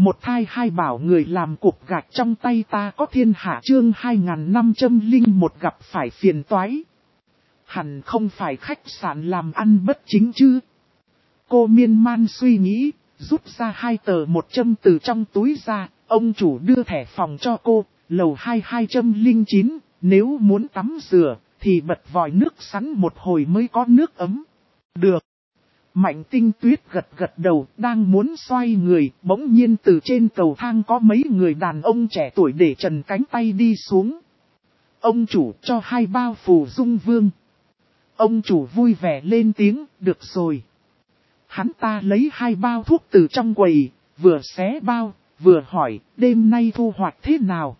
Một thai hai bảo người làm cục gạch trong tay ta có thiên hạ chương 2501 gặp phải phiền toái. Hẳn không phải khách sạn làm ăn bất chính chứ. Cô miên man suy nghĩ, rút ra 2 tờ 100 từ trong túi ra, ông chủ đưa thẻ phòng cho cô, lầu 2209, nếu muốn tắm rửa, thì bật vòi nước sẵn một hồi mới có nước ấm. Được. Mạnh Tinh Tuyết gật gật đầu, đang muốn xoay người, bỗng nhiên từ trên cầu thang có mấy người đàn ông trẻ tuổi để trần cánh tay đi xuống. Ông chủ cho 2 bao phù dung vương. Ông chủ vui vẻ lên tiếng, được rồi. Hắn ta lấy 2 bao thuốc từ trong quầy, vừa xé bao, vừa hỏi, đêm nay thu hoạch thế nào?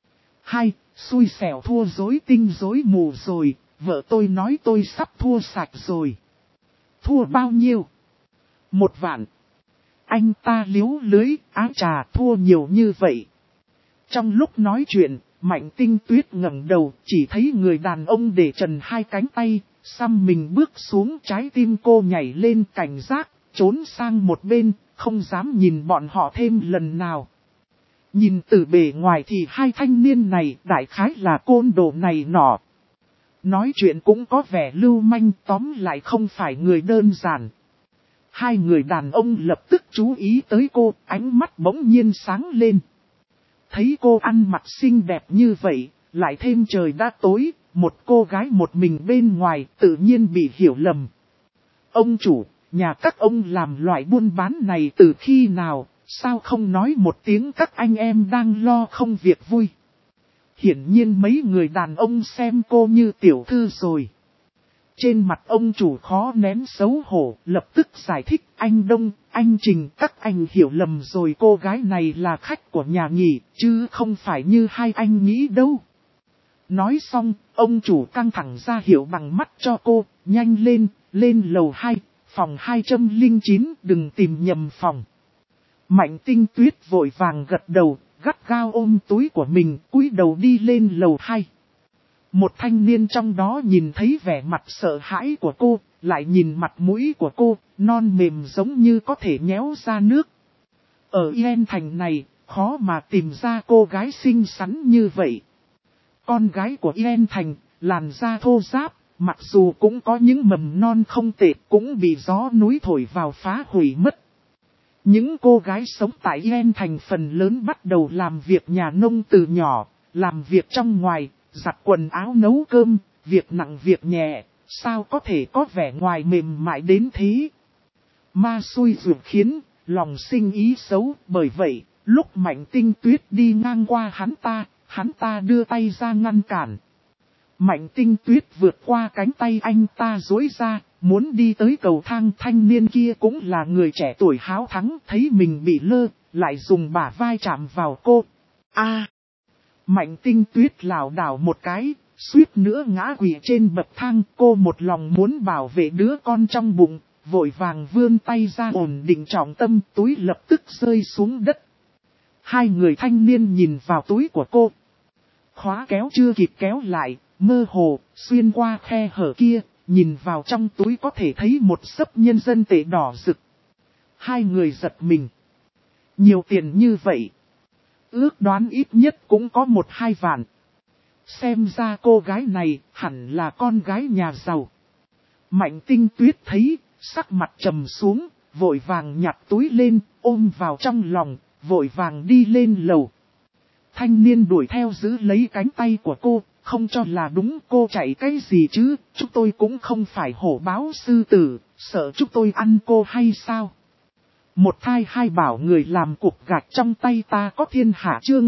Xui xẻo thua rối tinh rối mù rồi, vợ tôi nói tôi sắp thua sạch rồi. Thua bao nhiêu? 1 vạn. Anh ta liếu lưới, áo trà thua nhiều như vậy. Trong lúc nói chuyện, Mạnh Tinh Tuyết ngẩng đầu, chỉ thấy người đàn ông để trần 2 cánh tay, xăm mình bước xuống, trái tim cô nhảy lên cảnh giác, trốn sang một bên, không dám nhìn bọn họ thêm lần nào. Nhìn từ bề ngoài thì 2 thanh niên này đại khái là côn đồ này nọ. Nói chuyện cũng có vẻ lưu manh, tóm lại không phải người đơn giản. 2 người đàn ông lập tức chú ý tới cô, ánh mắt bỗng nhiên sáng lên. Thấy cô ăn mặc xinh đẹp như vậy, lại thêm trời đã tối, một cô gái một mình bên ngoài tự nhiên bị hiểu lầm. Ông chủ, nhà các ông làm loại buôn bán này từ khi nào, sao không nói một tiếng các anh em đang lo không việc vui. Hiển nhiên mấy người đàn ông xem cô như tiểu thư rồi. Trên mặt ông chủ khó nén xấu hổ, lập tức giải thích anh Đông, anh Trình các anh hiểu lầm rồi, cô gái này là khách của nhà nghỉ, chứ không phải như 2 anh nghĩ đâu. Nói xong, ông chủ căng thẳng ra hiệu bằng mắt cho cô, nhanh lên lầu 2, phòng 209, đừng tìm nhầm phòng. Mạnh Tinh Tuyết vội vàng gật đầu, gắt gao ôm túi của mình, cúi đầu đi lên lầu 2. Một thanh niên trong đó nhìn thấy vẻ mặt sợ hãi của cô, lại nhìn mặt mũi của cô, non mềm giống như có thể nhéo ra nước. Ở Yên Thành này, khó mà tìm ra cô gái xinh xắn như vậy. Con gái của Yên Thành, làn da thô ráp, mặc dù cũng có những mầm non không tệ, cũng bị gió núi thổi vào phá hủy mất. Những cô gái sống tại Yên Thành phần lớn bắt đầu làm việc nhà nông từ nhỏ, làm việc trong ngoài, giặt quần áo nấu cơm, việc nặng việc nhẹ, sao có thể có vẻ ngoài mềm mại đến thế. Ma xui ruột khiến, lòng sinh ý xấu, bởi vậy, lúc Mạnh Tinh Tuyết đi ngang qua hắn ta đưa tay ra ngăn cản. Mạnh Tinh Tuyết vượt qua cánh tay anh ta duỗi ra, muốn đi tới cầu thang, thanh niên kia cũng là người trẻ tuổi háo thắng, thấy mình bị lơ, lại dùng bả vai chạm vào cô. Mạnh Tinh Tuyết lảo đảo một cái, suýt nữa ngã quỵ trên bậc thang, cô một lòng muốn bảo vệ đứa con trong bụng, vội vàng vươn tay ra ổn định trọng tâm, túi lập tức rơi xuống đất. 2 người thanh niên nhìn vào túi của cô. Khóa kéo chưa kịp kéo lại, mơ hồ, xuyên qua khe hở kia, nhìn vào trong túi có thể thấy một xấp nhân dân tệ đỏ rực. 2 người giật mình. Nhiều tiền như vậy. Ước đoán ít nhất cũng có 1-2 vạn. Xem ra cô gái này hẳn là con gái nhà giàu. Mạnh Tinh Tuyết thấy, sắc mặt trầm xuống, vội vàng nhặt túi lên, ôm vào trong lòng, vội vàng đi lên lầu. Thanh niên đuổi theo giữ lấy cánh tay của cô, không cho là đúng, cô chạy cái gì chứ, chúng tôi cũng không phải hổ báo sư tử, sợ chúng tôi ăn cô hay sao? Một thai hai bảo người làm cục gạch trong tay ta có thiên hạ chương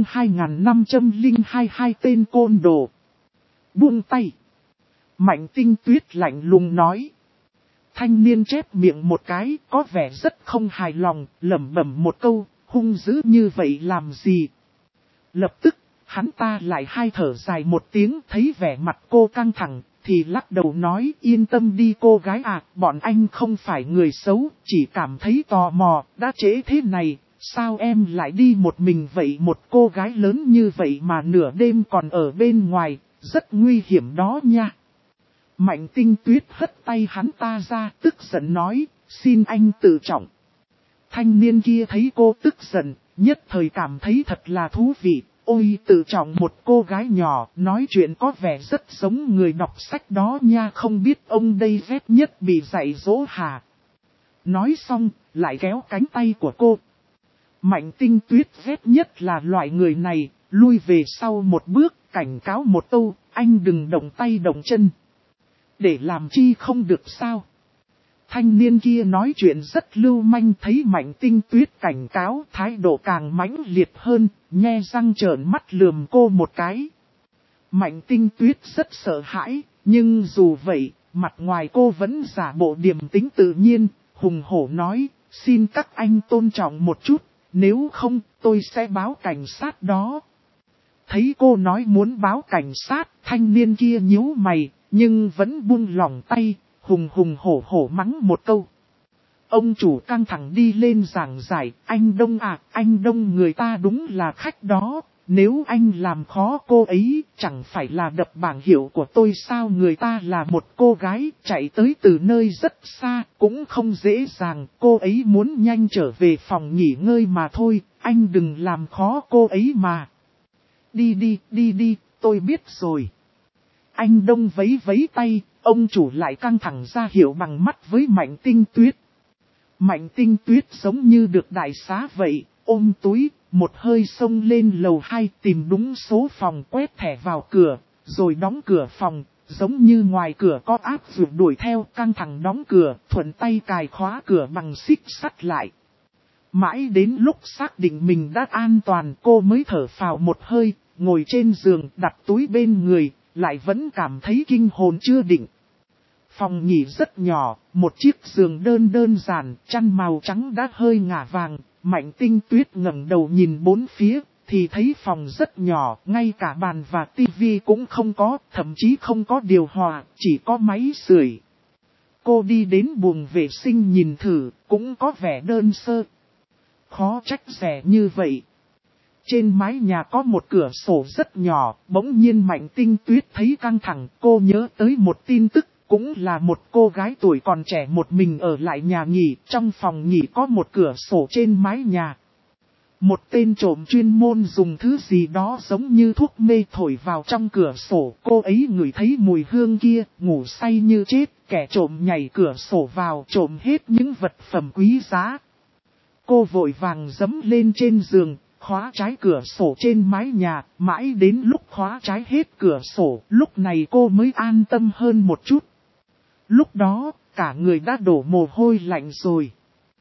2502 tên côn đồ. Buông tay. Mạnh Tinh Tuyết lạnh lùng nói. Thanh niên chép miệng một cái, có vẻ rất không hài lòng, lẩm bẩm một câu, hung dữ như vậy làm gì? Lập tức, hắn ta lại hai thở dài một tiếng, thấy vẻ mặt cô căng thẳng, thì lắc đầu nói yên tâm đi cô gái à, bọn anh không phải người xấu, chỉ cảm thấy tò mò, đã trễ thế này, sao em lại đi một mình vậy, một cô gái lớn như vậy mà nửa đêm còn ở bên ngoài, rất nguy hiểm đó nha. Mạnh Tinh Tuyết hất tay hắn ta ra, tức giận nói, xin anh tự trọng. Thanh niên kia thấy cô tức giận, nhất thời cảm thấy thật là thú vị. Ôi tự trọng một cô gái nhỏ, nói chuyện có vẻ rất giống người đọc sách đó nha, không biết ông đây ghét nhất bị dạy dỗ hả? Nói xong, lại kéo cánh tay của cô. Mạnh Tinh Tuyết ghét nhất là loại người này, lui về sau một bước, cảnh cáo một câu, anh đừng động tay động chân. Để làm chi không được sao? Thanh niên kia nói chuyện rất lưu manh, thấy Mạnh Tinh Tuyết cảnh cáo, thái độ càng mãnh liệt hơn, nhe răng trợn mắt lườm cô một cái. Mạnh Tinh Tuyết rất sợ hãi, nhưng dù vậy, mặt ngoài cô vẫn giả bộ điềm tĩnh tự nhiên, hùng hổ nói, xin các anh tôn trọng một chút, nếu không tôi sẽ báo cảnh sát đó. Thấy cô nói muốn báo cảnh sát, thanh niên kia nhíu mày, nhưng vẫn buông lỏng tay, hùng hổ hổ mắng một câu. Ông chủ căng thẳng đi lên giảng giải, anh Đông à, anh Đông người ta đúng là khách đó, nếu anh làm khó cô ấy, chẳng phải là đập bảng hiệu của tôi sao? Người ta là một cô gái, chạy tới từ nơi rất xa, cũng không dễ dàng, cô ấy muốn nhanh trở về phòng nghỉ ngơi mà thôi, anh đừng làm khó cô ấy mà. Đi, tôi biết rồi. Anh Đông vấy vấy tay, ông chủ lại căng thẳng ra hiệu bằng mắt với Mạnh Tinh Tuyết. Mạnh Tinh Tuyết giống như được đại xá vậy, ôm túi, một hơi xông lên lầu 2 tìm đúng số phòng, quét thẻ vào cửa, rồi đóng cửa phòng, giống như ngoài cửa có áp dụng đuổi theo, căng thẳng đóng cửa, thuận tay cài khóa cửa bằng xích sắt lại. Mãi đến lúc xác định mình đã an toàn, cô mới thở phào một hơi, ngồi trên giường đặt túi bên người, lại vẫn cảm thấy kinh hồn chưa định. Phòng nghỉ rất nhỏ, một chiếc giường đơn giản, chăn màu trắng đã hơi ngả vàng. Mạnh Tinh Tuyết ngẩng đầu nhìn bốn phía, thì thấy phòng rất nhỏ, ngay cả bàn và tivi cũng không có, thậm chí không có điều hòa, chỉ có máy sưởi. Cô đi đến buồng vệ sinh nhìn thử, cũng có vẻ đơn sơ. Khó trách rẻ như vậy. Trên mái nhà có một cửa sổ rất nhỏ, bỗng nhiên Mạnh Tinh Tuyết thấy căng thẳng, cô nhớ tới một tin tức, cũng là một cô gái tuổi còn trẻ một mình ở lại nhà nghỉ, trong phòng nghỉ có một cửa sổ trên mái nhà. Một tên trộm chuyên môn dùng thứ gì đó giống như thuốc mê thổi vào trong cửa sổ, cô ấy ngửi thấy mùi hương kia, ngủ say như chết, kẻ trộm nhảy cửa sổ vào trộm hết những vật phẩm quý giá. Cô vội vàng giẫm lên trên giường, khóa trái cửa sổ trên mái nhà, mãi đến lúc khóa trái hết cửa sổ, lúc này cô mới an tâm hơn một chút. Lúc đó, cả người đã đổ mồ hôi lạnh rồi.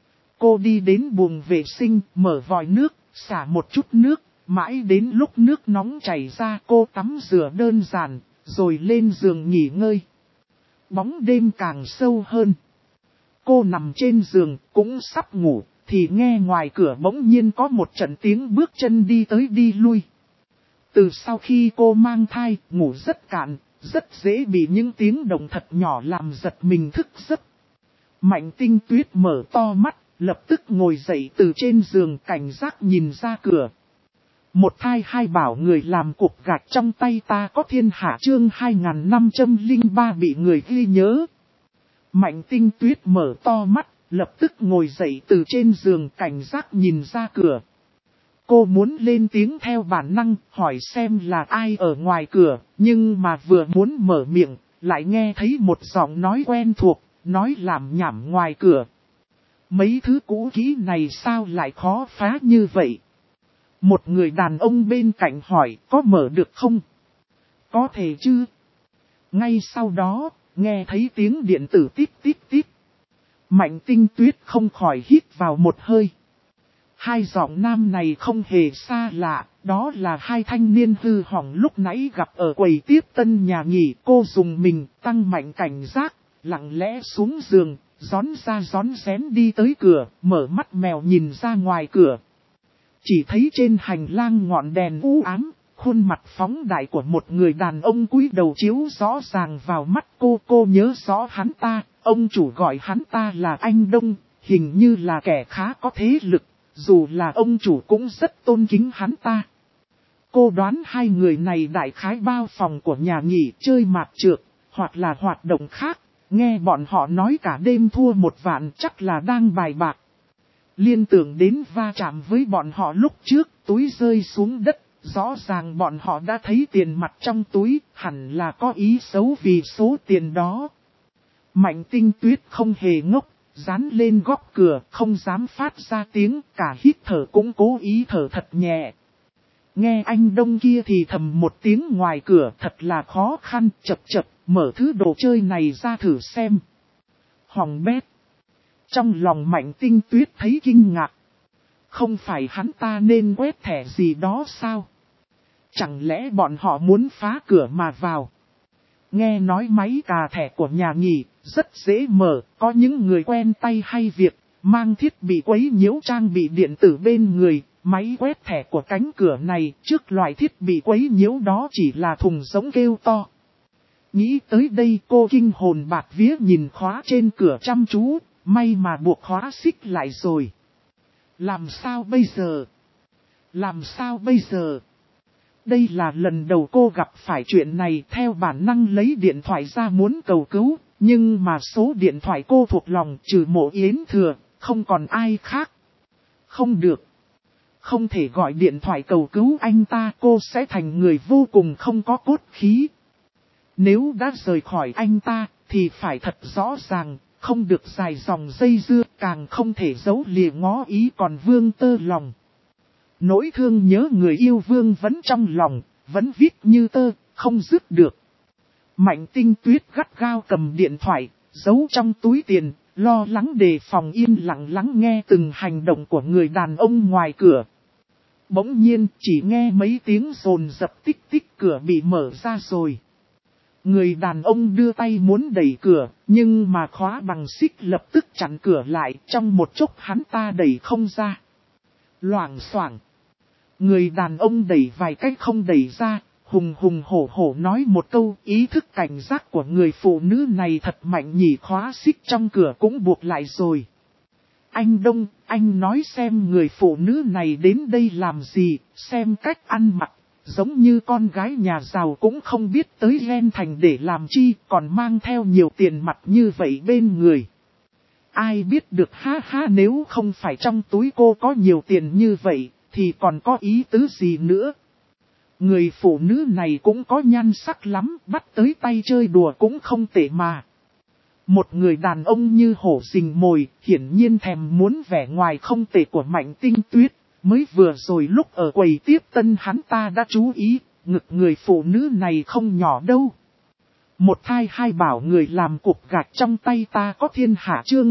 Cô đi đến buồng vệ sinh, mở vòi nước, xả một chút nước, mãi đến lúc nước nóng chảy ra cô tắm rửa đơn giản, rồi lên giường nghỉ ngơi. Bóng đêm càng sâu hơn. Cô nằm trên giường, cũng sắp ngủ, thì nghe ngoài cửa bỗng nhiên có một trận tiếng bước chân đi tới đi lui. Từ sau khi cô mang thai, ngủ rất cạn, rất dễ bị những tiếng động thật nhỏ làm giật mình thức giấc. Mạnh Tinh Tuyết mở to mắt, lập tức ngồi dậy từ trên giường cảnh giác nhìn ra cửa. Một thai hai bảo người làm cục gạch trong tay ta có thiên hạ chương 2503 bị người ghi nhớ. Mạnh Tinh Tuyết mở to mắt, lập tức ngồi dậy từ trên giường cảnh giác nhìn ra cửa. Cô muốn lên tiếng theo bản năng, hỏi xem là ai ở ngoài cửa, nhưng mà vừa muốn mở miệng, lại nghe thấy một giọng nói quen thuộc, nói làm nhảm ngoài cửa. Mấy thứ cũ kỹ này sao lại khó phá như vậy? Một người đàn ông bên cạnh hỏi, có mở được không? Có thể chứ? Ngay sau đó, nghe thấy tiếng điện tử tít tít tít. Mạnh Tinh Tuyết không khỏi hít vào một hơi. Hai giọng nam này không hề xa lạ, đó là hai thanh niên hư hỏng lúc nãy gặp ở quầy tiếp tân nhà nghỉ. Cô dùng mình tăng mạnh cảnh giác, lặng lẽ xuống giường, rón ra rón rén đi tới cửa, mở mắt mèo nhìn ra ngoài cửa. Chỉ thấy trên hành lang ngọn đèn u ám, khuôn mặt phóng đại của một người đàn ông cúi đầu chiếu rõ ràng vào mắt cô nhớ rõ hắn ta, ông chủ gọi hắn ta là anh Đông, hình như là kẻ khá có thế lực, dù là ông chủ cũng rất tôn kính hắn ta. Cô đoán hai người này đại khái bao phòng của nhà nghỉ chơi mạt trược, hoặc là hoạt động khác, nghe bọn họ nói cả đêm thua 1 vạn chắc là đang bài bạc. Liên tưởng đến va chạm với bọn họ lúc trước, túi rơi xuống đất, rõ ràng bọn họ đã thấy tiền mặt trong túi, hẳn là có ý xấu vì số tiền đó. Mạnh Tinh Tuyết không hề ngốc, dán lên góc cửa, không dám phát ra tiếng, cả hít thở cũng cố ý thở thật nhẹ. Nghe anh Đông kia thì thầm một tiếng ngoài cửa, thật là khó khăn, chập chập, mở thứ đồ chơi này ra thử xem. Hỏng bét. Trong lòng Mạnh Tinh Tuyết thấy kinh ngạc. Không phải hắn ta nên quét thẻ gì đó sao? Chẳng lẽ bọn họ muốn phá cửa mà vào? Nghe nói máy cà thẻ của nhà nghỉ, rất dễ mở, có những người quen tay hay việc, mang thiết bị quấy nhiễu trang bị điện tử bên người, máy quét thẻ của cánh cửa này, trước loại thiết bị quấy nhiễu đó chỉ là thùng giống kêu to. Nghĩ tới đây cô kinh hồn bạt vía nhìn khóa trên cửa chăm chú, may mà buộc khóa xích lại rồi. Làm sao bây giờ? Làm sao bây giờ? Đây là lần đầu cô gặp phải chuyện này, theo bản năng lấy điện thoại ra muốn cầu cứu, nhưng mà số điện thoại cô thuộc lòng trừ Mộ Yến Thừa, không còn ai khác. Không được. Không thể gọi điện thoại cầu cứu anh ta, cô sẽ thành người vô cùng không có cốt khí. Nếu đã rời khỏi anh ta, thì phải thật rõ ràng, không được dài dòng dây dưa, càng không thể giấu lìa ngó ý còn vương tơ lòng. Nỗi thương nhớ người yêu vương vẫn trong lòng, vẫn viết như tơ, không dứt được. Mạnh Tinh Tuyết gắt gao cầm điện thoại, giấu trong túi tiền, lo lắng đề phòng yên lặng lắng nghe từng hành động của người đàn ông ngoài cửa. Bỗng nhiên chỉ nghe mấy tiếng rồn dập tích tích, cửa bị mở ra rồi. Người đàn ông đưa tay muốn đẩy cửa, nhưng mà khóa bằng xích lập tức chặn cửa lại, trong một chốc hắn ta đẩy không ra. Loảng xoảng. Người đàn ông đẩy vài cách không đẩy ra, hùng hùng hổ hổ nói một câu, ý thức cảnh giác của người phụ nữ này thật mạnh nhỉ, khóa xích trong cửa cũng buộc lại rồi. Anh Đông, anh nói xem người phụ nữ này đến đây làm gì, xem cách ăn mặc, giống như con gái nhà giàu cũng không biết tới Len Thành để làm chi, còn mang theo nhiều tiền mặt như vậy bên người. Ai biết được ha ha, nếu không phải trong túi cô có nhiều tiền như vậy, thì còn có ý tứ gì nữa. Người phụ nữ này cũng có nhan sắc lắm, bắt tới tay chơi đùa cũng không tệ mà. Một người đàn ông như hổ rình mồi, hiển nhiên thèm muốn vẻ ngoài không tệ của Mạnh Tinh Tuyết. Mới vừa rồi lúc ở quầy tiếp tân hắn ta đã chú ý, ngực người phụ nữ này không nhỏ đâu. Một thai hai bảo người làm cục gạch trong tay ta có thiên hạ, chương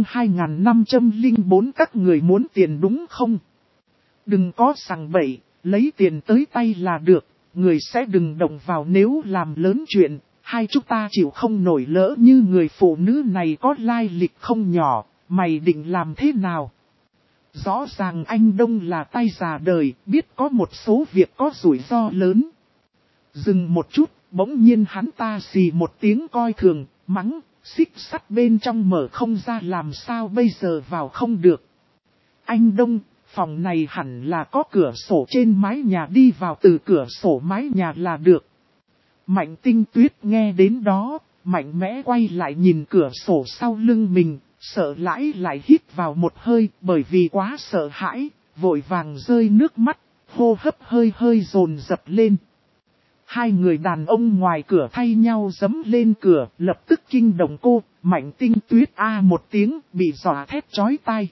2504, các người muốn tiền đúng không? Đừng có sằng bậy, lấy tiền tới tay là được, người sẽ đừng động vào, nếu làm lớn chuyện, hai chúng ta chịu không nổi. Lỡ như người phụ nữ này có lai lịch không nhỏ, mày định làm thế nào? Rõ ràng anh Đông là tay già đời, biết có một số việc có rủi ro lớn. Dừng một chút, bỗng nhiên hắn ta xì một tiếng coi thường, mắng, xích sắt bên trong mở không ra, làm sao bây giờ vào không được. Anh Đông, phòng này hẳn là có cửa sổ trên mái nhà, đi vào từ cửa sổ mái nhà là được. Mạnh Tinh Tuyết nghe đến đó, mạnh mẽ quay lại nhìn cửa sổ sau lưng mình, sợ lại hít vào một hơi, bởi vì quá sợ hãi, vội vàng rơi nước mắt, hô hấp hơi dồn dập lên. Hai người đàn ông ngoài cửa thay nhau giẫm lên cửa, lập tức kinh động cô. Mạnh Tinh Tuyết a một tiếng, bị dọa thét chói tai.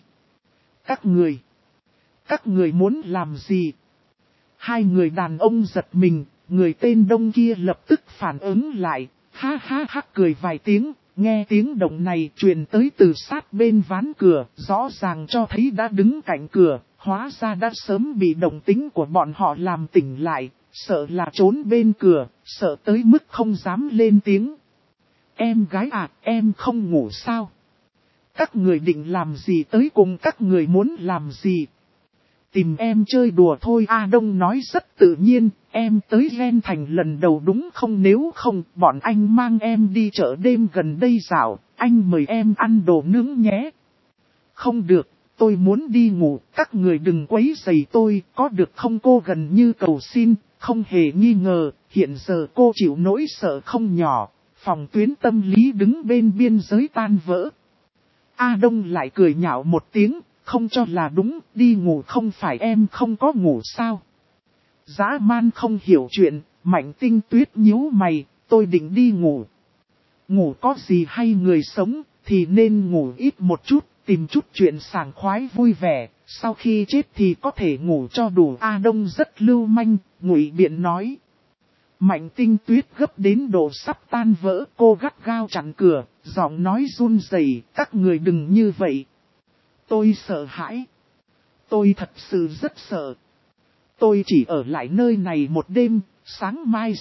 Các người muốn làm gì? Hai người đàn ông giật mình, người tên Đông kia lập tức phản ứng lại, ha ha ha cười vài tiếng. Nghe tiếng động này truyền tới từ sát bên ván cửa, rõ ràng cho thấy đã đứng cạnh cửa, hóa ra đã sớm bị động tính của bọn họ làm tỉnh lại, sợ là trốn bên cửa, sợ tới mức không dám lên tiếng. Em gái à, em không ngủ sao? Các người định làm gì, tới cùng các người muốn làm gì? Tìm em chơi đùa thôi. A Đông nói rất tự nhiên, em tới Len Thành lần đầu đúng không? Nếu không, bọn anh mang em đi chợ đêm gần đây dạo, anh mời em ăn đồ nướng nhé. Không được, tôi muốn đi ngủ, các người đừng quấy rầy tôi, có được không? Cô gần như cầu xin, không hề nghi ngờ, hiện giờ cô chịu nỗi sợ không nhỏ, phòng tuyến tâm lý đứng bên biên giới tan vỡ. A Đông lại cười nhạo một tiếng. không cho là đúng, đi ngủ không phải em không có ngủ sao. Dã man không hiểu chuyện, Mạnh Tinh Tuyết nhíu mày, tôi định đi ngủ. Ngủ có gì hay người sống, thì nên ngủ ít một chút, tìm chút chuyện sảng khoái vui vẻ, sau khi chết thì có thể ngủ cho đủ. A Đông rất lưu manh, ngụy biện nói. Mạnh Tinh Tuyết gấp đến độ sắp tan vỡ, cô gắt gao chặn cửa, giọng nói run rẩy, các người đừng như vậy. Tôi sợ hãi. Tôi thật sự rất sợ. Tôi chỉ ở lại nơi này một đêm, sáng mai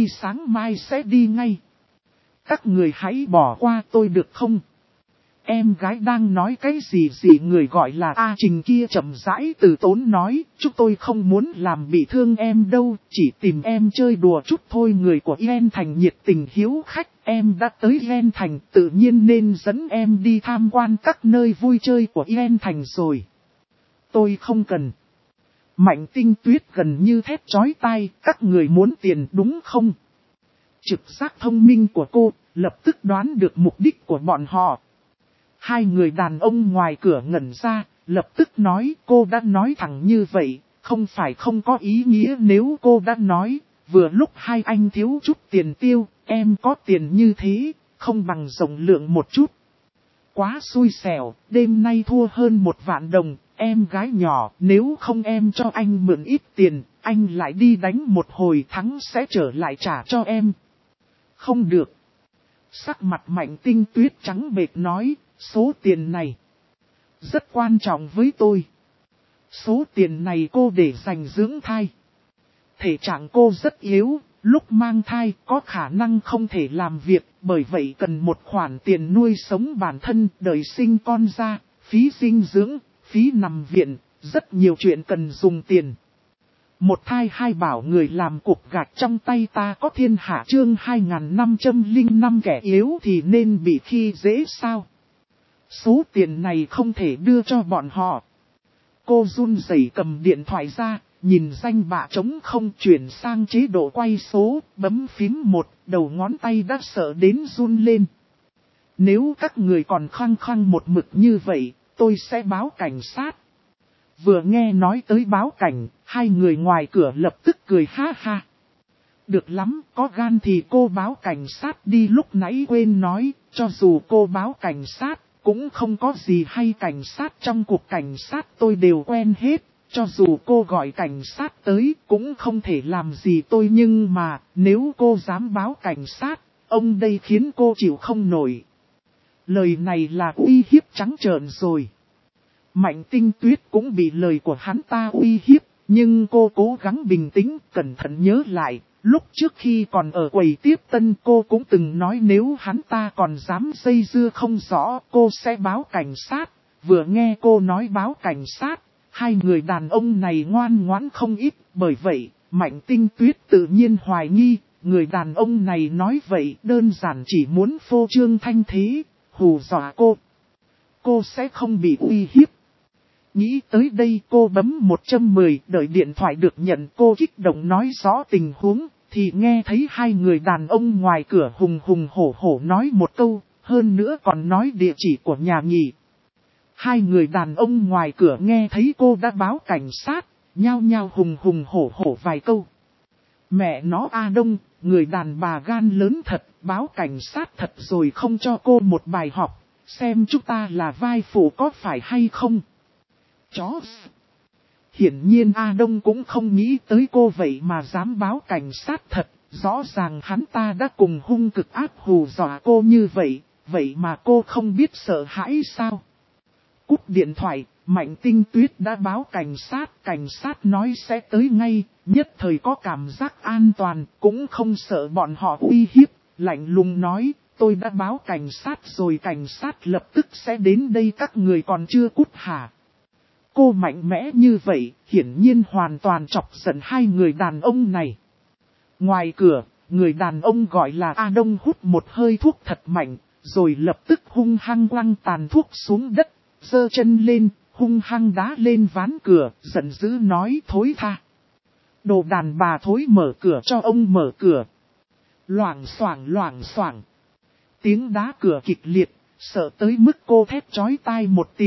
sẽ đi ngay. Các người hãy bỏ qua tôi được không? Em gái đang nói cái gì người gọi là A Trình kia chậm rãi từ tốn nói, chúng tôi không muốn làm bị thương em đâu, chỉ tìm em chơi đùa chút thôi. Người của Yên Thành nhiệt tình hiếu khách, em đã tới Yên Thành tự nhiên nên dẫn em đi tham quan các nơi vui chơi của Yên Thành rồi. Tôi không cần. Mạnh Tinh Tuyết gần như thét chói tai, các người muốn tiền đúng không? Trực giác thông minh của cô, lập tức đoán được mục đích của bọn họ. Hai người đàn ông ngoài cửa ngẩn ra, lập tức nói cô đã nói thẳng như vậy, không phải không có ý nghĩa. Nếu cô đã nói, vừa lúc hai anh thiếu chút tiền tiêu, em có tiền như thế, không bằng rộng lượng một chút. Quá xui xẻo, đêm nay thua hơn 1 vạn đồng, em gái nhỏ, nếu không em cho anh mượn ít tiền, anh lại đi đánh một hồi thắng sẽ trở lại trả cho em. Không được. Sắc mặt Mạnh Tinh Tuyết trắng bệch nói, số tiền này rất quan trọng với tôi. Số tiền này cô để dành dưỡng thai. Thể trạng cô rất yếu, lúc mang thai có khả năng không thể làm việc, bởi vậy cần một khoản tiền nuôi sống bản thân, đợi sinh con ra, phí dinh dưỡng, phí nằm viện, rất nhiều chuyện cần dùng tiền. Một thai hai bảo người làm cục gạch trong tay ta có thiên hạ. Chương 2505 kẻ yếu thì nên bị khi dễ sao? Số tiền này không thể đưa cho bọn họ. Cô run rẩy cầm điện thoại ra, nhìn danh bạ trống không, chuyển sang chế độ quay số, bấm phím 1, đầu ngón tay đã sợ đến run lên. Nếu các người còn khăng khăng một mực như vậy, tôi sẽ báo cảnh sát. Vừa nghe nói tới báo cảnh, hai người ngoài cửa lập tức cười ha ha. Được lắm, có gan thì cô báo cảnh sát đi. Lúc nãy quên nói, cho dù cô báo cảnh sát, cũng không có gì hay. Cảnh sát trong cục cảnh sát tôi đều quen hết, cho dù cô gọi cảnh sát tới, cũng không thể làm gì tôi. Nhưng mà, nếu cô dám báo cảnh sát, ông đây khiến cô chịu không nổi. Lời này là uy hiếp trắng trợn rồi. Mạnh Tinh Tuyết cũng bị lời của hắn ta uy hiếp, nhưng cô cố gắng bình tĩnh, cẩn thận nhớ lại. Lúc trước khi còn ở quầy tiếp tân cô cũng từng nói nếu hắn ta còn dám dây dưa không rõ, cô sẽ báo cảnh sát. Vừa nghe cô nói báo cảnh sát, hai người đàn ông này ngoan ngoãn không ít. Bởi vậy, Mạnh Tinh Tuyết tự nhiên hoài nghi, người đàn ông này nói vậy đơn giản chỉ muốn phô trương thanh thế, hù dọa cô. Cô sẽ không bị uy hiếp. Nghĩ tới đây cô bấm 110, đợi điện thoại được nhận. Cô kích động nói rõ tình huống, thì nghe thấy hai người đàn ông ngoài cửa hùng hùng hổ hổ nói một câu, hơn nữa còn nói địa chỉ của nhà nghỉ. Hai người đàn ông ngoài cửa nghe thấy cô đã báo cảnh sát, nhao nhao hùng hùng hổ hổ vài câu. Mẹ nó A Đông, người đàn bà gan lớn thật, báo cảnh sát thật rồi không cho cô một bài học, xem chúng ta là vai phụ có phải hay không. Chó. Hiển nhiên A Đông cũng không nghĩ tới cô vậy mà dám báo cảnh sát thật, rõ ràng hắn ta đã cùng hung cực áp hù dọa cô như vậy, vậy mà cô không biết sợ hãi sao? Cúp điện thoại, Mạnh Tinh Tuyết đã báo cảnh sát nói sẽ tới ngay, nhất thời có cảm giác an toàn, cũng không sợ bọn họ uy hiếp, lạnh lùng nói, tôi đã báo cảnh sát rồi, cảnh sát lập tức sẽ đến đây, các người còn chưa cút hả? Cô mạnh mẽ như vậy, hiển nhiên hoàn toàn chọc giận hai người đàn ông này. Ngoài cửa, người đàn ông gọi là A Đông hút một hơi thuốc thật mạnh, rồi lập tức hung hăng quăng tàn thuốc xuống đất, giơ chân lên, hung hăng đá lên ván cửa, giận dữ nói thối tha. Đồ đàn bà thối, mở cửa cho ông mở cửa. Loảng xoảng. Tiếng đá cửa kịch liệt, sợ tới mức cô thét chói tai một tiếng.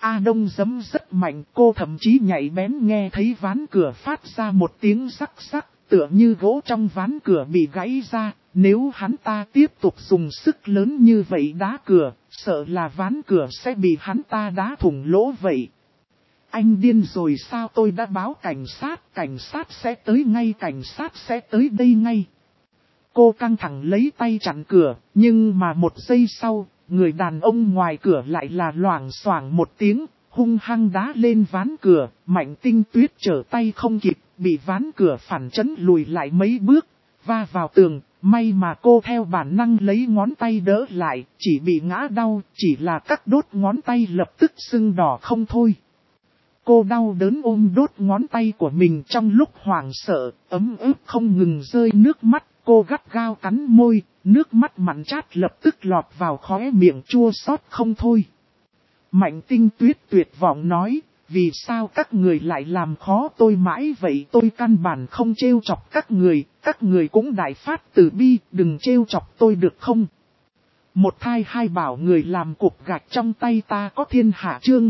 A Đông giẫm rất mạnh, cô thậm chí nhạy bén nghe thấy ván cửa phát ra một tiếng rắc rắc, tựa như gỗ trong ván cửa bị gãy ra. Nếu hắn ta tiếp tục dùng sức lớn như vậy đá cửa, sợ là ván cửa sẽ bị hắn ta đá thủng lỗ vậy. Anh điên rồi sao? Tôi đã báo cảnh sát sẽ tới ngay, cảnh sát sẽ tới đây ngay. Cô căng thẳng lấy tay chặn cửa, nhưng mà một giây sau, người đàn ông ngoài cửa lại là loảng xoảng một tiếng, hung hăng đá lên ván cửa. Mạnh Tinh Tuyết trở tay không kịp, bị ván cửa phản chấn lùi lại mấy bước, va vào tường. May mà cô theo bản năng lấy ngón tay đỡ lại, chỉ bị ngã đau, chỉ là các đốt ngón tay lập tức sưng đỏ không thôi. Cô đau đớn ôm đốt ngón tay của mình, trong lúc hoảng sợ, ấm ức không ngừng rơi nước mắt. Cô gắt gao cắn môi, nước mắt mặn chát lập tức lọt vào khóe miệng chua xót không thôi. Mạnh Tinh Tuyết tuyệt vọng nói, vì sao các người lại làm khó tôi mãi vậy? Tôi căn bản không trêu chọc các người cũng đại phát từ bi, đừng trêu chọc tôi được không? Một thai hai bảo người làm cục gạch trong tay ta có thiên hạ, chương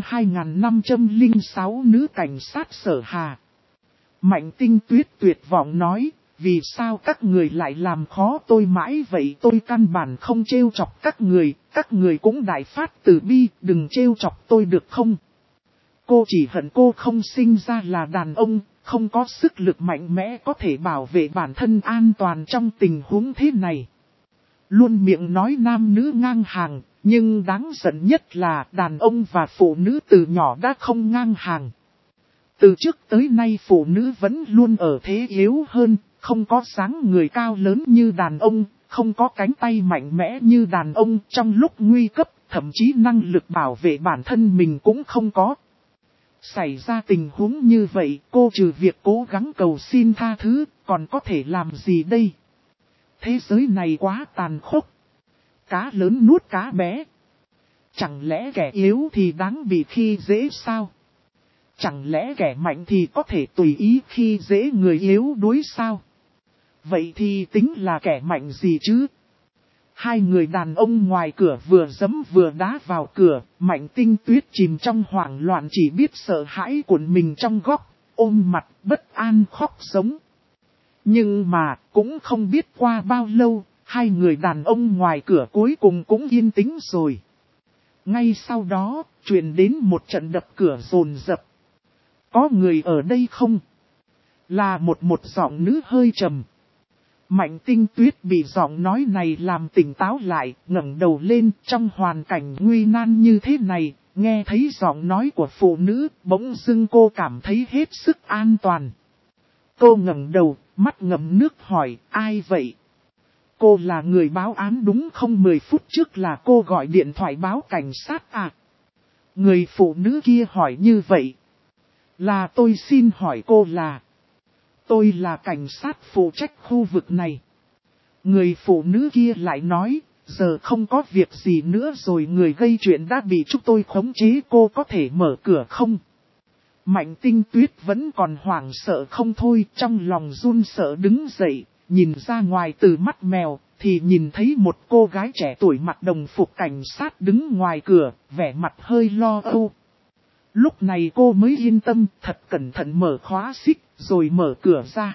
2506 nữ cảnh sát Sở Hà. Mạnh Tinh Tuyết tuyệt vọng nói, vì sao các người lại làm khó tôi mãi vậy? Tôi căn bản không trêu chọc các người cũng đại phát từ bi, đừng trêu chọc tôi được không? Cô chỉ hận cô không sinh ra là đàn ông, không có sức lực mạnh mẽ có thể bảo vệ bản thân an toàn trong tình huống thế này. Luôn miệng nói nam nữ ngang hàng, nhưng đáng giận nhất là đàn ông và phụ nữ từ nhỏ đã không ngang hàng. Từ trước tới nay phụ nữ vẫn luôn ở thế yếu hơn, không có dáng người cao lớn như đàn ông, không có cánh tay mạnh mẽ như đàn ông, trong lúc nguy cấp, thậm chí năng lực bảo vệ bản thân mình cũng không có. Xảy ra tình huống như vậy, cô trừ việc cố gắng cầu xin tha thứ, còn có thể làm gì đây? Thế giới này quá tàn khốc. Cá lớn nuốt cá bé. Chẳng lẽ kẻ yếu thì đáng bị khi dễ sao? Chẳng lẽ kẻ mạnh thì có thể tùy ý khi dễ người yếu đuối sao? Vậy thì tính là kẻ mạnh gì chứ? Hai người đàn ông ngoài cửa vừa giẫm vừa đá vào cửa, Mạnh Tinh Tuyết chìm trong hoảng loạn, chỉ biết sợ hãi cuộn mình trong góc, ôm mặt bất an khóc sống. Nhưng mà cũng không biết qua bao lâu, hai người đàn ông ngoài cửa cuối cùng cũng yên tĩnh rồi. Ngay sau đó, truyền đến một trận đập cửa dồn dập. Có người ở đây không? Là một giọng nữ hơi trầm. Mạnh Tinh Tuyết bị giọng nói này làm tỉnh táo lại, ngẩng đầu lên. Trong hoàn cảnh nguy nan như thế này, nghe thấy giọng nói của phụ nữ, bỗng dưng cô cảm thấy hết sức an toàn. Cô ngẩng đầu, mắt ngậm nước hỏi, ai vậy? Cô là người báo án đúng không? 10 phút trước là cô gọi điện thoại báo cảnh sát à? Người phụ nữ kia hỏi như vậy. Là tôi, xin hỏi cô là... Tôi là cảnh sát phụ trách khu vực này. Người phụ nữ kia lại nói, giờ không có việc gì nữa rồi, người gây chuyện đã bị chúng tôi khống chế, cô có thể mở cửa không? Mạnh Tinh Tuyết vẫn còn hoảng sợ không thôi, trong lòng run sợ đứng dậy, nhìn ra ngoài từ mắt mèo, thì nhìn thấy một cô gái trẻ tuổi mặc đồng phục cảnh sát đứng ngoài cửa, vẻ mặt hơi lo âu. Lúc này cô mới yên tâm, thật cẩn thận mở khóa xích, rồi mở cửa ra.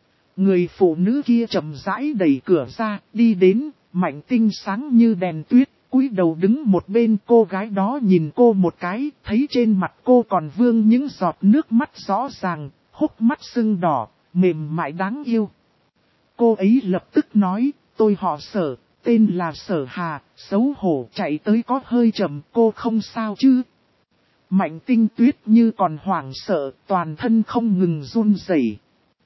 Người phụ nữ kia chậm rãi đẩy cửa ra, đi đến, Mạnh Tinh sáng như đèn tuyết, cúi đầu đứng một bên. Cô gái đó nhìn cô một cái, thấy trên mặt cô còn vương những giọt nước mắt rõ ràng, hốc mắt sưng đỏ, mềm mại đáng yêu. Cô ấy lập tức nói, tôi họ Sở, tên là Sở Hà, xấu hổ chạy tới có hơi chậm, cô không sao chứ? Mạnh Tinh Tuyết như còn hoảng sợ, toàn thân không ngừng run rẩy.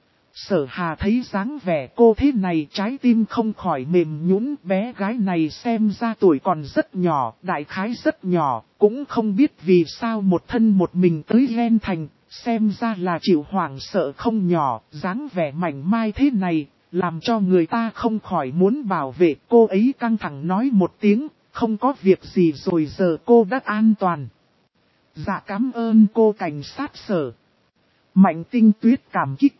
Sở Hà thấy dáng vẻ cô thế này, trái tim không khỏi mềm nhũn. Bé gái này xem ra tuổi còn rất nhỏ, đại khái rất nhỏ, cũng không biết vì sao một thân một mình tới Len Thành, xem ra là chịu hoảng sợ không nhỏ. Dáng vẻ mảnh mai thế này, làm cho người ta không khỏi muốn bảo vệ. Cô ấy căng thẳng nói một tiếng, không có việc gì rồi, giờ cô đã an toàn. Dạ cảm ơn cô cảnh sát Sở. Mạnh Tinh Tuyết cảm kích.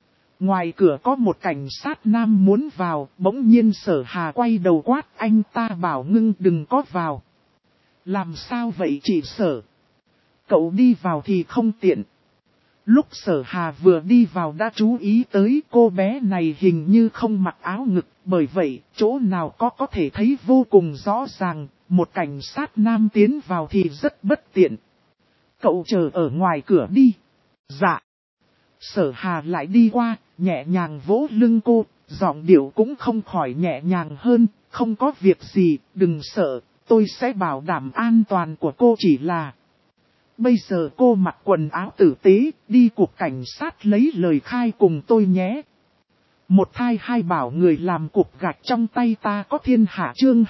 Ngoài cửa có một cảnh sát nam muốn vào, bỗng nhiên Sở Hà quay đầu quát, anh ta bảo ngưng đừng có vào. Làm sao vậy chị Sở? Cậu đi vào thì không tiện. Lúc Sở Hà vừa đi vào đã chú ý tới cô bé này hình như không mặc áo ngực, bởi vậy chỗ nào có thể thấy vô cùng rõ ràng, một cảnh sát nam tiến vào thì rất bất tiện. Cậu chờ ở ngoài cửa đi. Dạ. Sở Hà lại đi qua, nhẹ nhàng vỗ lưng cô, giọng điệu cũng không khỏi nhẹ nhàng hơn, không có việc gì, đừng sợ, tôi sẽ bảo đảm an toàn của cô chỉ là... Bây giờ cô mặc quần áo tử tế, đi cục cảnh sát lấy lời khai cùng tôi nhé. Một thai hai bảo người làm cục gạch trong tay ta có thiên hạ chương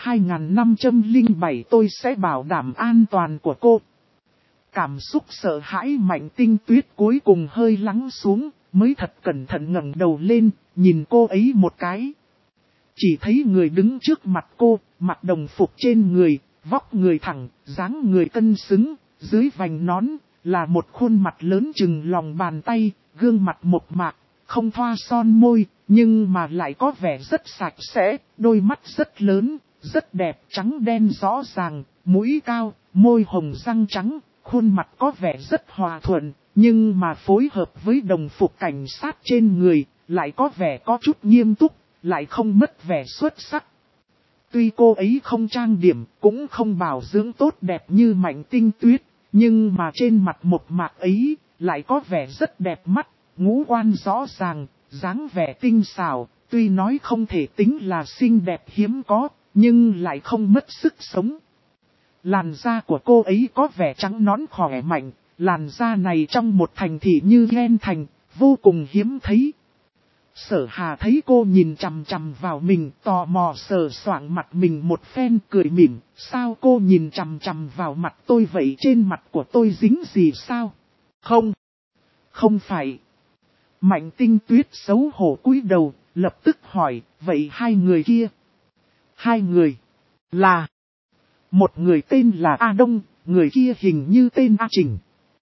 2507 tôi sẽ bảo đảm an toàn của cô. Cảm xúc sợ hãi Mạnh Tinh Tuyết cuối cùng hơi lắng xuống, mới thật cẩn thận ngẩng đầu lên, nhìn cô ấy một cái. Chỉ thấy người đứng trước mặt cô, mặc đồng phục trên người, vóc người thẳng, dáng người cân xứng, dưới vành nón, là một khuôn mặt lớn chừng lòng bàn tay, gương mặt mộc mạc, không thoa son môi, nhưng mà lại có vẻ rất sạch sẽ, đôi mắt rất lớn, rất đẹp, trắng đen rõ ràng, mũi cao, môi hồng răng trắng, khuôn mặt có vẻ rất hòa thuận, nhưng mà phối hợp với đồng phục cảnh sát trên người, lại có vẻ có chút nghiêm túc, lại không mất vẻ xuất sắc. Tuy cô ấy không trang điểm, cũng không bảo dưỡng tốt đẹp như Mạnh Tinh Tuyết, nhưng mà trên mặt mộc mạc ấy, lại có vẻ rất đẹp mắt, ngũ quan rõ ràng, dáng vẻ tinh xảo, tuy nói không thể tính là xinh đẹp hiếm có, nhưng lại không mất sức sống. Làn da của cô ấy có vẻ trắng nõn khỏe mạnh, làn da này trong một thành thị như Gen Thành, vô cùng hiếm thấy. Sở Hà thấy cô nhìn chằm chằm vào mình, tò mò sờ soạng mặt mình một phen cười mỉm, sao cô nhìn chằm chằm vào mặt tôi vậy, trên mặt của tôi dính gì sao? Không, không phải. Mạnh Tinh Tuyết xấu hổ cúi đầu, lập tức hỏi, vậy hai người kia? Hai người là... Một người tên là A Đông, người kia hình như tên A Trình.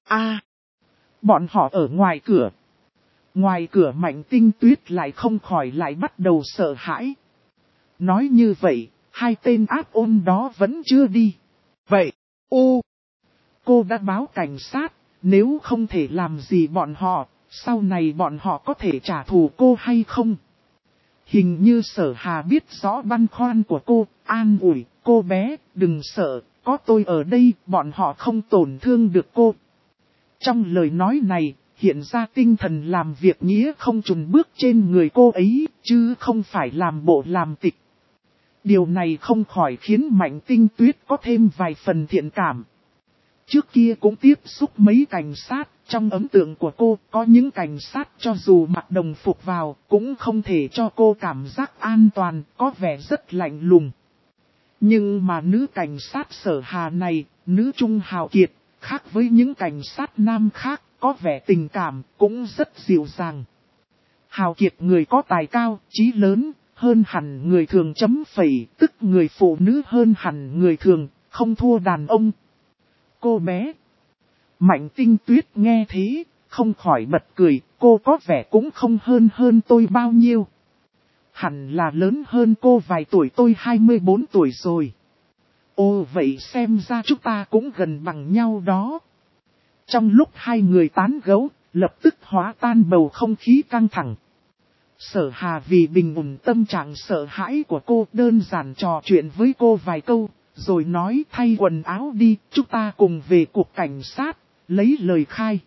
Bọn họ ở ngoài cửa. Ngoài cửa Mạnh Tinh Tuyết lại không khỏi lại bắt đầu sợ hãi. Nói như vậy, hai tên ác ôn đó vẫn chưa đi. Vậy, cô đã báo cảnh sát, nếu không thể làm gì bọn họ, sau này bọn họ có thể trả thù cô hay không? Hình như Sở Hà biết rõ băn khoăn của cô, an ủi, cô bé, đừng sợ, có tôi ở đây, bọn họ không tổn thương được cô. Trong lời nói này, hiện ra tinh thần làm việc nghĩa không chùn bước trên người cô ấy, chứ không phải làm bộ làm tịch. Điều này không khỏi khiến Mạnh Tinh Tuyết có thêm vài phần thiện cảm. Trước kia cũng tiếp xúc mấy cảnh sát, trong ấn tượng của cô có những cảnh sát cho dù mặc đồng phục vào cũng không thể cho cô cảm giác an toàn, có vẻ rất lạnh lùng. Nhưng mà nữ cảnh sát Sở Hà này, nữ trung hào kiệt, khác với những cảnh sát nam khác, có vẻ tình cảm, cũng rất dịu dàng. Hào kiệt người có tài cao, trí lớn, hơn hẳn người thường chấm phẩy, tức người phụ nữ hơn hẳn người thường, không thua đàn ông. Cô bé. Mạnh Tinh Tuyết nghe thế, không khỏi bật cười, cô có vẻ cũng không hơn tôi bao nhiêu. Hẳn là lớn hơn cô vài tuổi, tôi 24 tuổi rồi. Ồ vậy xem ra chúng ta cũng gần bằng nhau đó. Trong lúc hai người tán gẫu, lập tức hóa tan bầu không khí căng thẳng. Sở Hà vì bình ổn tâm trạng sợ hãi của cô đơn giản trò chuyện với cô vài câu, rồi nói thay quần áo đi, chúng ta cùng về cục cảnh sát, lấy lời khai.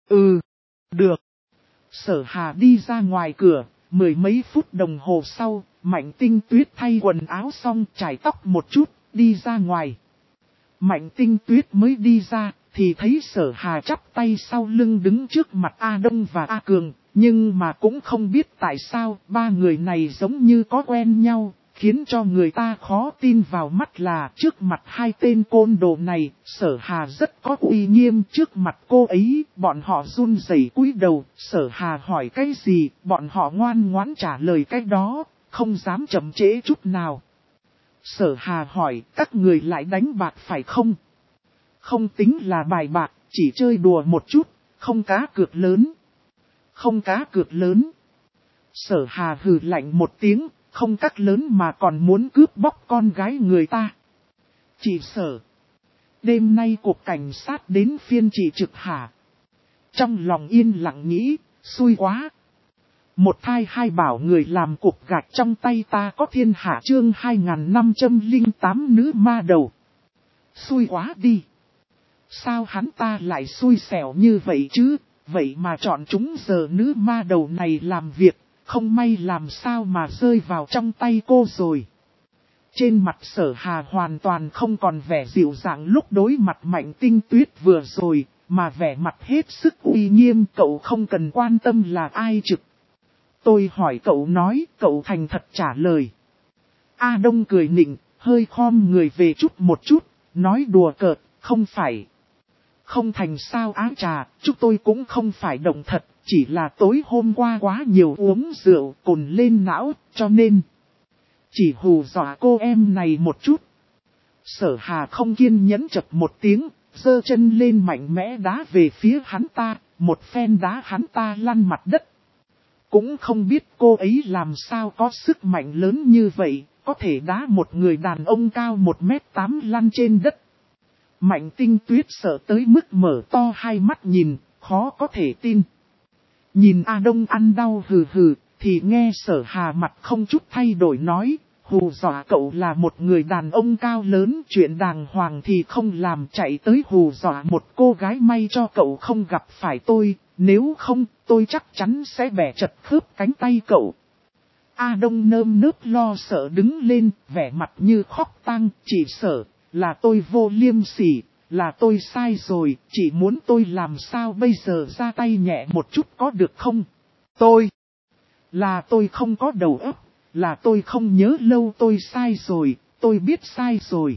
Được. Sở Hà đi ra ngoài cửa, mười mấy phút đồng hồ sau, Mạnh Tinh Tuyết thay quần áo xong chải tóc một chút, đi ra ngoài. Mạnh Tinh Tuyết mới đi ra, thì thấy Sở Hà chắp tay sau lưng đứng trước mặt A Đông và A Cường, nhưng mà cũng không biết tại sao ba người này giống như có quen nhau, khiến cho người ta khó tin vào mắt là trước mặt hai tên côn đồ này, Sở Hà rất có uy nghiêm trước mặt cô ấy, bọn họ run rẩy cúi đầu, Sở Hà hỏi cái gì, bọn họ ngoan ngoãn trả lời cái đó, không dám chậm trễ chút nào. Sở Hà hỏi, các người lại đánh bạc phải không? Không tính là bài bạc, chỉ chơi đùa một chút, không cá cược lớn. Không cá cược lớn. Sở Hà hừ lạnh một tiếng, không cắt lớn mà còn muốn cướp bóc con gái người ta. Chị Sở, Đêm nay cục cảnh sát đến phiên chị trực hả? Trong lòng yên lặng nghĩ, xui quá. Một thai hai bảo người làm cục gạch trong tay ta có thiên hạ chương 2508 nữ ma đầu. Xui quá đi. Sao hắn ta lại xui xẻo như vậy chứ? Vậy mà chọn chúng giờ nữ ma đầu này làm việc, không may làm sao mà rơi vào trong tay cô rồi. Trên mặt Sở Hà hoàn toàn không còn vẻ dịu dàng lúc đối mặt Mạnh Tinh Tuyết vừa rồi, mà vẻ mặt hết sức uy nghiêm. Cậu không cần quan tâm là ai trực. Tôi hỏi cậu nói, cậu thành thật trả lời. A Đông cười nịnh, hơi khom người về một chút, nói đùa cợt, không phải. Không thành sao á trà, chúng tôi cũng không phải động thật, chỉ là tối hôm qua quá nhiều uống rượu, cồn lên não, cho nên chỉ hù dọa cô em này một chút. Sở Hà không kiên nhẫn chập một tiếng, giơ chân lên mạnh mẽ đá về phía hắn ta, một phen đá hắn ta lăn mặt đất. Cũng không biết cô ấy làm sao có sức mạnh lớn như vậy, có thể đá một người đàn ông cao 1m8 lăn trên đất. Mạnh Tinh Tuyết sợ tới mức mở to hai mắt nhìn, khó có thể tin. Nhìn A Đông ăn đau hừ hừ, thì nghe Sở Hà mặt không chút thay đổi nói, hù dọa cậu là một người đàn ông cao lớn, chuyện đàng hoàng thì không làm, chạy tới hù dọa một cô gái, may cho cậu không gặp phải tôi, nếu không tôi chắc chắn sẽ bẻ chật khớp cánh tay cậu. A Đông nơm nớp lo sợ đứng lên, vẻ mặt như khóc tang, chỉ sợ là tôi vô liêm sỉ, là tôi sai rồi, chỉ muốn tôi làm sao bây giờ, ra tay nhẹ một chút có được không? Tôi không có đầu óc, là tôi không nhớ lâu, tôi sai rồi, tôi biết sai rồi.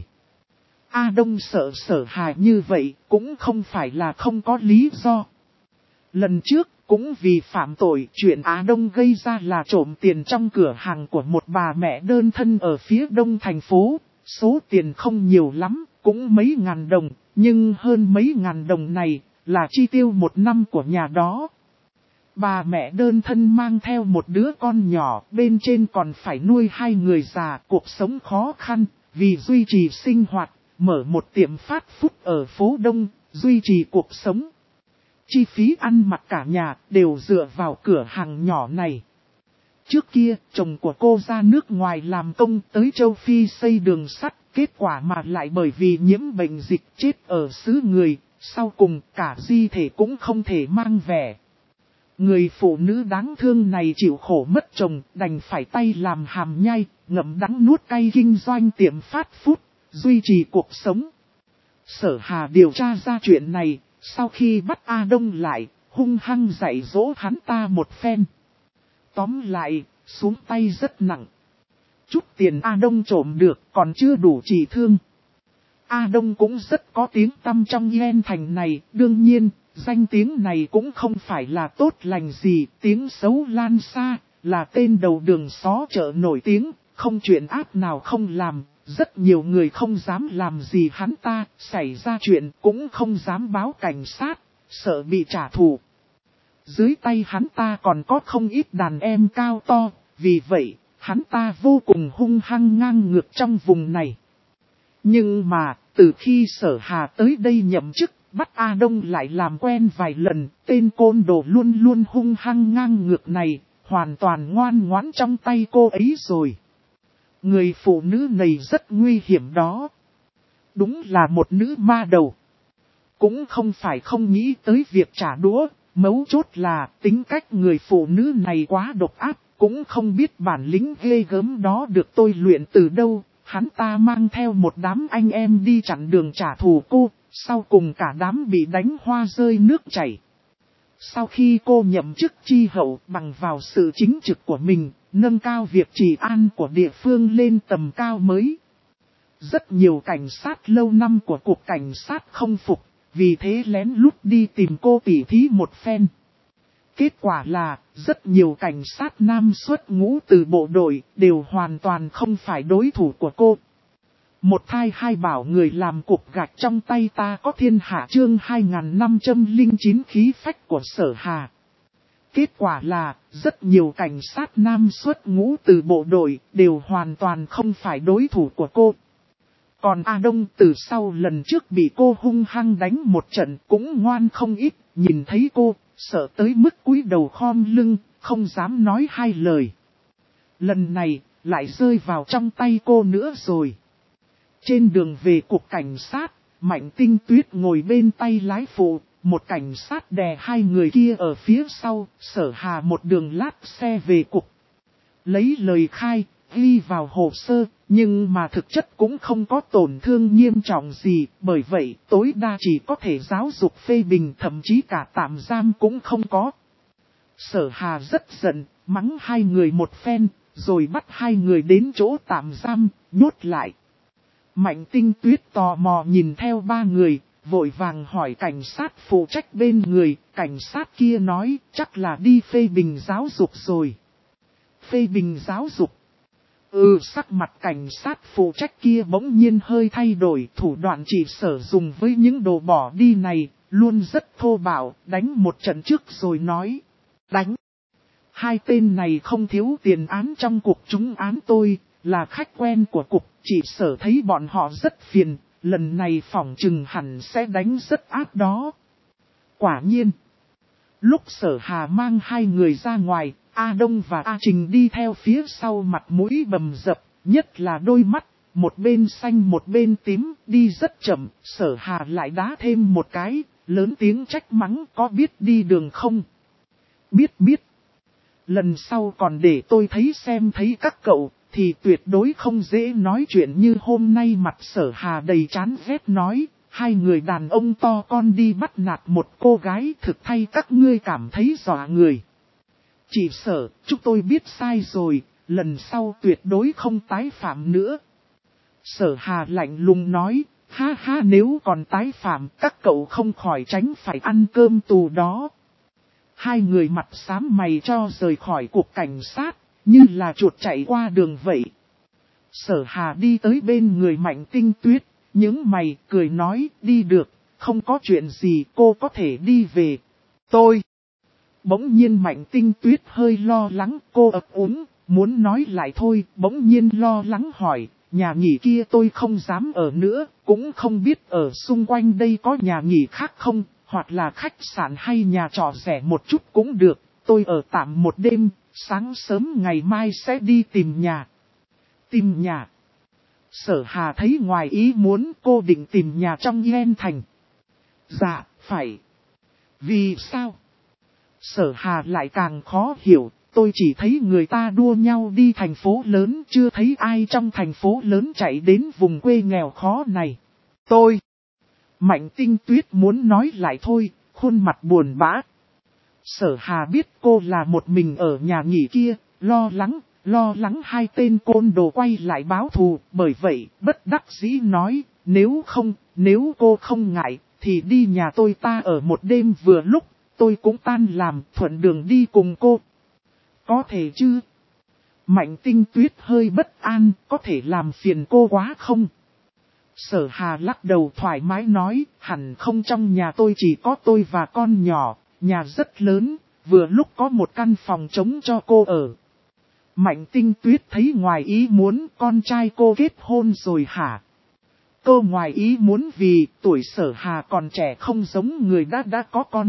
A Đông sợ Sở Hà như vậy, cũng không phải là không có lý do. Lần trước, cũng vì phạm tội, chuyện A Đông gây ra là trộm tiền trong cửa hàng của một bà mẹ đơn thân ở phía đông thành phố. Số tiền không nhiều lắm, cũng mấy ngàn đồng, nhưng hơn mấy ngàn đồng này là chi tiêu một năm của nhà đó. Bà mẹ đơn thân mang theo một đứa con nhỏ, bên trên còn phải nuôi hai người già, cuộc sống khó khăn, vì duy trì sinh hoạt, mở một tiệm fast food ở phố Đông, duy trì cuộc sống. Chi phí ăn mặc cả nhà đều dựa vào cửa hàng nhỏ này. Trước kia, chồng của cô ra nước ngoài làm công tới châu Phi xây đường sắt, kết quả mà lại bởi vì nhiễm bệnh dịch chết ở xứ người, sau cùng cả di thể cũng không thể mang về. Người phụ nữ đáng thương này chịu khổ mất chồng, đành phải tay làm hàm nhai, ngậm đắng nuốt cay kinh doanh tiệm fast food, duy trì cuộc sống. Sở Hà điều tra ra chuyện này, sau khi bắt A Đông lại, hung hăng dạy dỗ hắn ta một phen. Tóm lại, xuống tay rất nặng. Chút tiền A Đông trộm được còn chưa đủ trị thương. A Đông cũng rất có tiếng tăm trong Yên Thành này, đương nhiên, danh tiếng này cũng không phải là tốt lành gì, tiếng xấu lan xa, là tên đầu đường xó chợ nổi tiếng, không chuyện ác nào không làm, rất nhiều người không dám làm gì hắn ta, xảy ra chuyện cũng không dám báo cảnh sát, sợ bị trả thù. Dưới tay hắn ta còn có không ít đàn em cao to, vì vậy, hắn ta vô cùng hung hăng ngang ngược trong vùng này. Nhưng mà, từ khi Sở Hà tới đây nhậm chức, bắt A Đông lại làm quen vài lần, tên côn đồ luôn luôn hung hăng ngang ngược này, hoàn toàn ngoan ngoãn trong tay cô ấy rồi. Người phụ nữ này rất nguy hiểm đó. Đúng là một nữ ma đầu. Cũng không phải không nghĩ tới việc trả đũa, mấu chốt là tính cách người phụ nữ này quá độc ác, cũng không biết bản lĩnh ghê gớm đó được tôi luyện từ đâu. Hắn ta mang theo một đám anh em đi chặn đường trả thù cô, sau cùng cả đám bị đánh hoa rơi nước chảy. Sau khi cô nhậm chức chi hậu bằng vào sự chính trực của mình, nâng cao việc trị an của địa phương lên tầm cao mới. Rất nhiều cảnh sát lâu năm của cục cảnh sát không phục, vì thế lén lút đi tìm cô tỉ thí một phen. Kết quả là, rất nhiều cảnh sát nam xuất ngũ từ bộ đội đều hoàn toàn không phải đối thủ của cô. Một thai hai bảo người làm cục gạch trong tay ta có thiên hạ chương 2509 khí phách của Sở Hà. Kết quả là, rất nhiều cảnh sát nam xuất ngũ từ bộ đội đều hoàn toàn không phải đối thủ của cô. Còn A Đông từ sau lần trước bị cô hung hăng đánh một trận cũng ngoan không ít, nhìn thấy cô, sợ tới mức cúi đầu khom lưng, không dám nói hai lời. Lần này, lại rơi vào trong tay cô nữa rồi. Trên đường về cục cảnh sát, Mạnh Tinh Tuyết ngồi bên tay lái phụ, một cảnh sát đè hai người kia ở phía sau, Sở Hà một đường lát xe về cục. Lấy lời khai, ghi vào hồ sơ, nhưng mà thực chất cũng không có tổn thương nghiêm trọng gì, bởi vậy tối đa chỉ có thể giáo dục phê bình, thậm chí cả tạm giam cũng không có. Sở Hà rất giận, mắng hai người một phen, rồi bắt hai người đến chỗ tạm giam, nhốt lại. Mạnh Tinh Tuyết tò mò nhìn theo ba người, vội vàng hỏi cảnh sát phụ trách bên người, cảnh sát kia nói chắc là đi phê bình giáo dục rồi. Phê bình giáo dục? Sắc mặt cảnh sát phụ trách kia bỗng nhiên hơi thay đổi, thủ đoạn chỉ sở dùng với những đồ bỏ đi này, luôn rất thô bạo, đánh một trận trước rồi nói. Đánh! Hai tên này không thiếu tiền án trong cục chúng án tôi, là khách quen của cục, chỉ sở thấy bọn họ rất phiền, lần này phỏng chừng hẳn sẽ đánh rất ác đó. Quả nhiên, lúc Sở Hà mang hai người ra ngoài, A Đông và A Trình đi theo phía sau, mặt mũi bầm dập, nhất là đôi mắt, một bên xanh một bên tím, đi rất chậm, Sở Hà lại đá thêm một cái, lớn tiếng trách mắng, có biết đi đường không? Biết. Lần sau còn để tôi thấy xem thấy các cậu, thì tuyệt đối không dễ nói chuyện như hôm nay. Mặt Sở Hà đầy chán ghét nói, hai người đàn ông to con đi bắt nạt một cô gái, thực thay các ngươi cảm thấy dọa người. Chỉ Sở, chúng tôi biết sai rồi, lần sau tuyệt đối không tái phạm nữa. Sở Hà lạnh lùng nói, ha nếu còn tái phạm các cậu không khỏi tránh phải ăn cơm tù đó. Hai người mặt xám mày cho rời khỏi cục cảnh sát, như là chuột chạy qua đường vậy. Sở Hà đi tới bên người Mạnh Tinh Tuyết, những mày cười nói, đi được, không có chuyện gì, cô có thể đi về. Tôi. Bỗng nhiên Mạnh Tinh Tuyết hơi lo lắng, cô ấp úng, muốn nói lại thôi, bỗng nhiên lo lắng hỏi, nhà nghỉ kia tôi không dám ở nữa, cũng không biết ở xung quanh đây có nhà nghỉ khác không, hoặc là khách sạn hay nhà trọ rẻ một chút cũng được, tôi ở tạm một đêm, sáng sớm ngày mai sẽ đi tìm nhà. Tìm nhà? Sở Hà thấy ngoài ý muốn, cô định tìm nhà trong Yên Thành. Dạ, phải. Vì sao? Sở Hà lại càng khó hiểu, tôi chỉ thấy người ta đua nhau đi thành phố lớn, chưa thấy ai trong thành phố lớn chạy đến vùng quê nghèo khó này. Tôi. Mạnh Tinh Tuyết muốn nói lại thôi, khuôn mặt buồn bã. Sở Hà biết cô là một mình ở nhà nghỉ kia, lo lắng hai tên côn đồ quay lại báo thù, bởi vậy bất đắc dĩ nói, nếu cô không ngại, thì đi nhà tôi ta ở một đêm vừa lúc, tôi cũng tan làm, thuận đường đi cùng cô. Có thể chứ? Mạnh Tinh Tuyết hơi bất an, có thể làm phiền cô quá không? Sở Hà lắc đầu thoải mái nói, hẳn không, trong nhà tôi chỉ có tôi và con nhỏ, nhà rất lớn, vừa lúc có một căn phòng trống cho cô ở. Mạnh Tinh Tuyết thấy ngoài ý muốn, con trai cô kết hôn rồi hả? Cô ngoài ý muốn vì tuổi Sở Hà còn trẻ không giống người đã có con.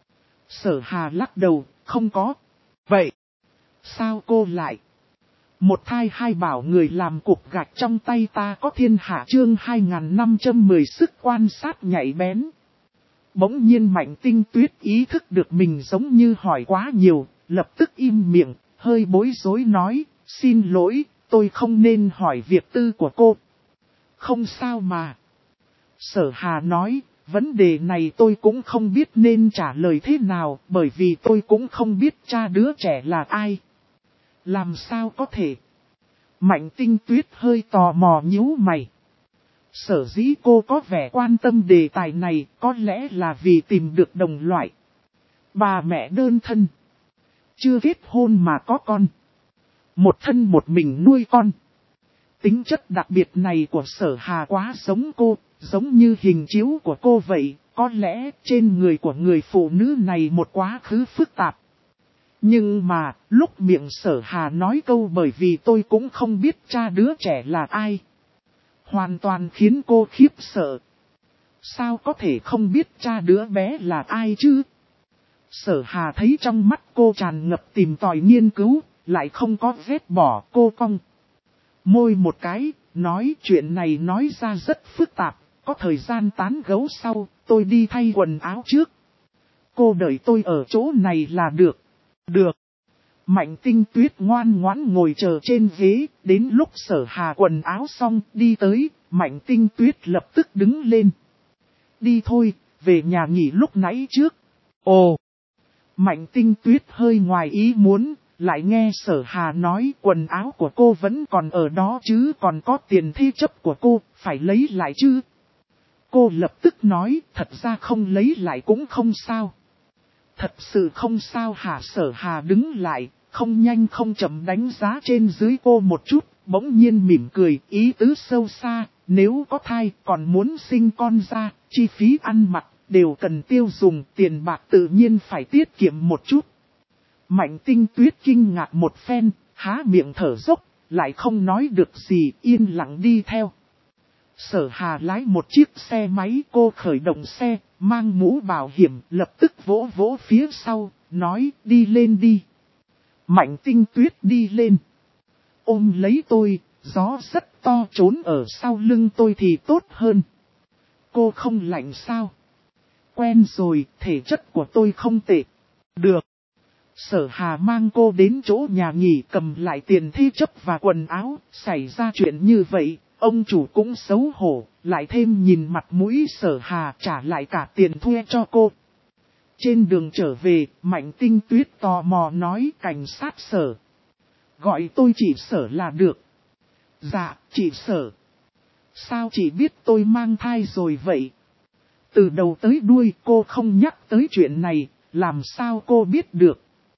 Sở Hà lắc đầu, không có. Vậy, sao cô lại? Một thai hai bảo, người làm cục gạch trong tay ta có thiên hạ. Chương 2510 sức quan sát nhạy bén. Bỗng nhiên Mạnh Tinh Tuyết ý thức được mình giống như hỏi quá nhiều, lập tức im miệng, hơi bối rối nói, xin lỗi, tôi không nên hỏi việc tư của cô. Không sao mà. Sở Hà nói, vấn đề này tôi cũng không biết nên trả lời thế nào, bởi vì tôi cũng không biết cha đứa trẻ là ai. Làm sao có thể? Mạnh Tinh Tuyết hơi tò mò nhíu mày. Sở dĩ cô có vẻ quan tâm đề tài này, có lẽ là vì tìm được đồng loại. Bà mẹ đơn thân. Chưa kết hôn mà có con. Một thân một mình nuôi con. Tính chất đặc biệt này của Sở Hà quá giống cô, giống như hình chiếu của cô vậy. Có lẽ trên người của người phụ nữ này một quá khứ phức tạp. Nhưng mà, lúc miệng Sở Hà nói câu bởi vì tôi cũng không biết cha đứa trẻ là ai. hoàn toàn khiến cô khiếp sợ. Sao có thể không biết cha đứa bé là ai chứ? Sở Hà thấy trong mắt cô tràn ngập tìm tòi nghiên cứu, lại không có vết bỏ. Cô cong môi một cái, nói chuyện này nói ra rất phức tạp, có thời gian tán gẫu sau, tôi đi thay quần áo trước. Cô đợi tôi ở chỗ này là được. Được. Mạnh Tinh Tuyết ngoan ngoãn ngồi chờ trên ghế, đến lúc Sở Hà quần áo xong đi tới, Mạnh Tinh Tuyết lập tức đứng lên. Đi thôi, về nhà nghỉ lúc nãy trước. Ồ! Mạnh Tinh Tuyết hơi ngoài ý muốn, lại nghe Sở Hà nói quần áo của cô vẫn còn ở đó chứ, còn có tiền thế chấp của cô, phải lấy lại chứ. Cô lập tức nói, thật ra không lấy lại cũng không sao. Thật sự không sao hả? Sở Hà đứng lại, không nhanh không chậm đánh giá trên dưới cô một chút, bỗng nhiên mỉm cười, ý tứ sâu xa, nếu có thai còn muốn sinh con ra, chi phí ăn mặc, đều cần tiêu dùng, tiền bạc tự nhiên phải tiết kiệm một chút. Mạnh Tinh Tuyết kinh ngạc một phen, há miệng thở dốc, lại không nói được gì, yên lặng đi theo. Sở Hà lái một chiếc xe máy, cô khởi động xe, mang mũ bảo hiểm, lập tức vỗ vỗ phía sau, nói đi lên đi. Mạnh Tinh Tuyết đi lên. Ôm lấy tôi, gió rất to, trốn ở sau lưng tôi thì tốt hơn. Cô không lạnh sao? Quen rồi, thể chất của tôi không tệ. Được. Sở Hà mang cô đến chỗ nhà nghỉ, cầm lại tiền thế chấp và quần áo. Xảy ra chuyện như vậy, ông chủ cũng xấu hổ, lại thêm nhìn mặt mũi Sở Hà trả lại cả tiền thuê cho cô. Trên đường trở về, Mạnh Tinh Tuyết tò mò nói cảnh sát Sở. Gọi tôi chị Sở là được. Dạ, chị Sở. Sao chị biết tôi mang thai rồi vậy? Từ đầu tới đuôi cô không nhắc tới chuyện này, làm sao cô biết được?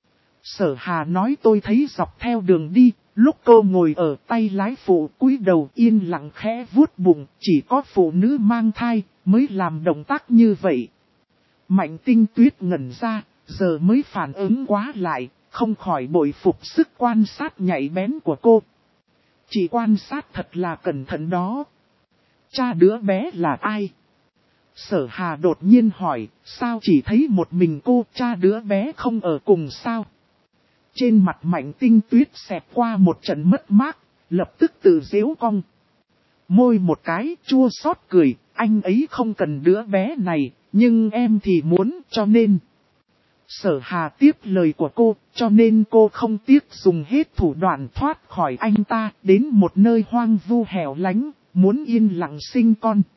Sở Hà nói tôi thấy dọc theo đường đi, lúc cô ngồi ở tay lái phụ cúi đầu yên lặng khẽ vuốt bụng, chỉ có phụ nữ mang thai mới làm động tác như vậy. Mạnh Tinh Tuyết ngẩn ra, giờ mới phản ứng quá lại, không khỏi bội phục sức quan sát nhạy bén của cô. Chị quan sát thật là cẩn thận đó. Cha đứa bé là ai? Sở Hà đột nhiên hỏi, sao chỉ thấy một mình cô, cha đứa bé không ở cùng sao? Trên mặt Mạnh Tinh Tuyết xẹt qua một trận mất mát, lập tức tự giễu cong. Môi một cái, chua xót cười, anh ấy không cần đứa bé này, nhưng em thì muốn, cho nên. Sở Hà tiếp lời của cô, cho nên cô không tiếc dùng hết thủ đoạn thoát khỏi anh ta, đến một nơi hoang vu hẻo lánh, muốn yên lặng sinh con.